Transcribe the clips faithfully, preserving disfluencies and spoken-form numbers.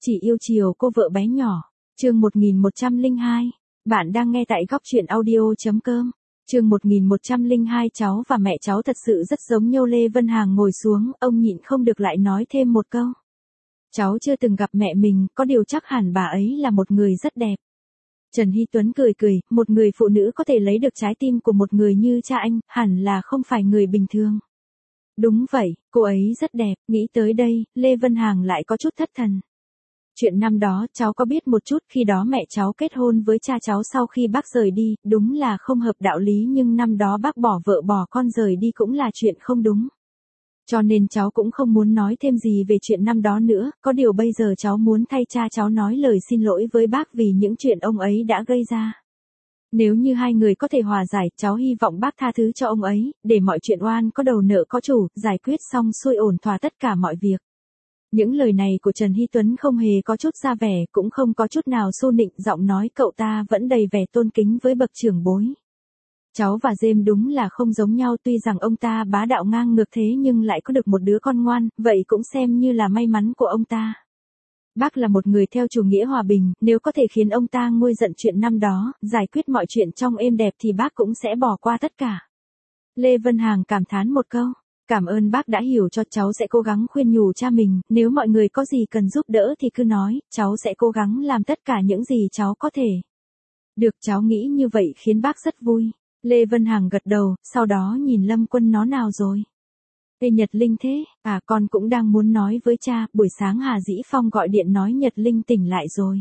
Chỉ yêu chiều cô vợ bé nhỏ. Chương một nghìn một trăm lẻ hai. Bạn đang nghe tại góc truyện audio.com. Chương một nghìn một trăm lẻ hai. Cháu và mẹ cháu thật sự rất giống nhau. Lê Vân Hàng ngồi xuống, ông nhịn không được lại nói thêm một câu. Cháu chưa từng gặp mẹ mình, có điều chắc hẳn bà ấy là một người rất đẹp. Trần Hy Tuấn cười cười, một người phụ nữ có thể lấy được trái tim của một người như cha anh, hẳn là không phải người bình thường. Đúng vậy, cô ấy rất đẹp. Nghĩ tới đây, Lê Vân Hàng lại có chút thất thần. Chuyện năm đó cháu có biết một chút, khi đó mẹ cháu kết hôn với cha cháu sau khi bác rời đi, đúng là không hợp đạo lý, nhưng năm đó bác bỏ vợ bỏ con rời đi cũng là chuyện không đúng. Cho nên cháu cũng không muốn nói thêm gì về chuyện năm đó nữa, có điều bây giờ cháu muốn thay cha cháu nói lời xin lỗi với bác vì những chuyện ông ấy đã gây ra. Nếu như hai người có thể hòa giải, cháu hy vọng bác tha thứ cho ông ấy, để mọi chuyện oan có đầu nợ có chủ, giải quyết xong xuôi ổn thỏa tất cả mọi việc. Những lời này của Trần Hy Tuấn không hề có chút ra vẻ, cũng không có chút nào xô nịnh, giọng nói cậu ta vẫn đầy vẻ tôn kính với bậc trưởng bối. Cháu và James đúng là không giống nhau, tuy rằng ông ta bá đạo ngang ngược thế nhưng lại có được một đứa con ngoan, vậy cũng xem như là may mắn của ông ta. Bác là một người theo chủ nghĩa hòa bình, nếu có thể khiến ông ta nguôi giận chuyện năm đó, giải quyết mọi chuyện trong êm đẹp thì bác cũng sẽ bỏ qua tất cả. Lê Vân Hàng cảm thán một câu. Cảm ơn bác đã hiểu cho, cháu sẽ cố gắng khuyên nhủ cha mình, nếu mọi người có gì cần giúp đỡ thì cứ nói, cháu sẽ cố gắng làm tất cả những gì cháu có thể. Được, cháu nghĩ như vậy khiến bác rất vui. Lê Vân Hàng gật đầu, sau đó nhìn Lâm Quân, nó nào rồi? Ê Nhật Linh thế, à con cũng đang muốn nói với cha, buổi sáng Hà Dĩ Phong gọi điện nói Nhật Linh tỉnh lại rồi.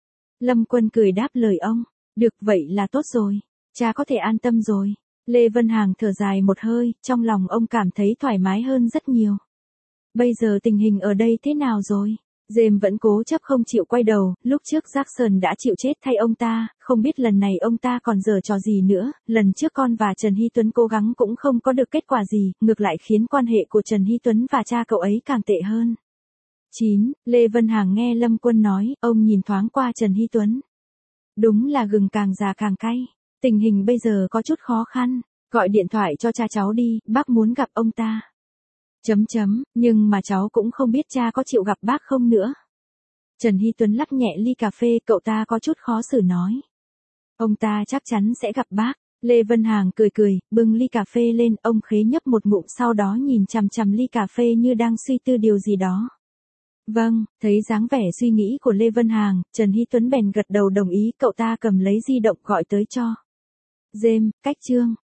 Lâm Quân cười đáp lời ông, được vậy là tốt rồi, cha có thể an tâm rồi. Lê Vân Hàng thở dài một hơi, trong lòng ông cảm thấy thoải mái hơn rất nhiều. Bây giờ tình hình ở đây thế nào rồi? James vẫn cố chấp không chịu quay đầu, lúc trước Jackson đã chịu chết thay ông ta, không biết lần này ông ta còn giở trò gì nữa, lần trước con và Trần Hy Tuấn cố gắng cũng không có được kết quả gì, ngược lại khiến quan hệ của Trần Hy Tuấn và cha cậu ấy càng tệ hơn. chín. Lê Vân Hàng nghe Lâm Quân nói, ông nhìn thoáng qua Trần Hy Tuấn. Đúng là gừng càng già càng cay, tình hình bây giờ có chút khó khăn, gọi điện thoại cho cha cháu đi, bác muốn gặp ông ta. Chấm chấm, nhưng mà cháu cũng không biết cha có chịu gặp bác không nữa. Trần Hy Tuấn lắc nhẹ ly cà phê, cậu ta có chút khó xử nói. Ông ta chắc chắn sẽ gặp bác. Lê Vân Hàng cười cười, bưng ly cà phê lên, ông khế nhấp một ngụm sau đó nhìn chằm chằm ly cà phê như đang suy tư điều gì đó. Vâng, thấy dáng vẻ suy nghĩ của Lê Vân Hàng, Trần Hy Tuấn bèn gật đầu đồng ý, cậu ta cầm lấy di động gọi tới cho James, cách Trương.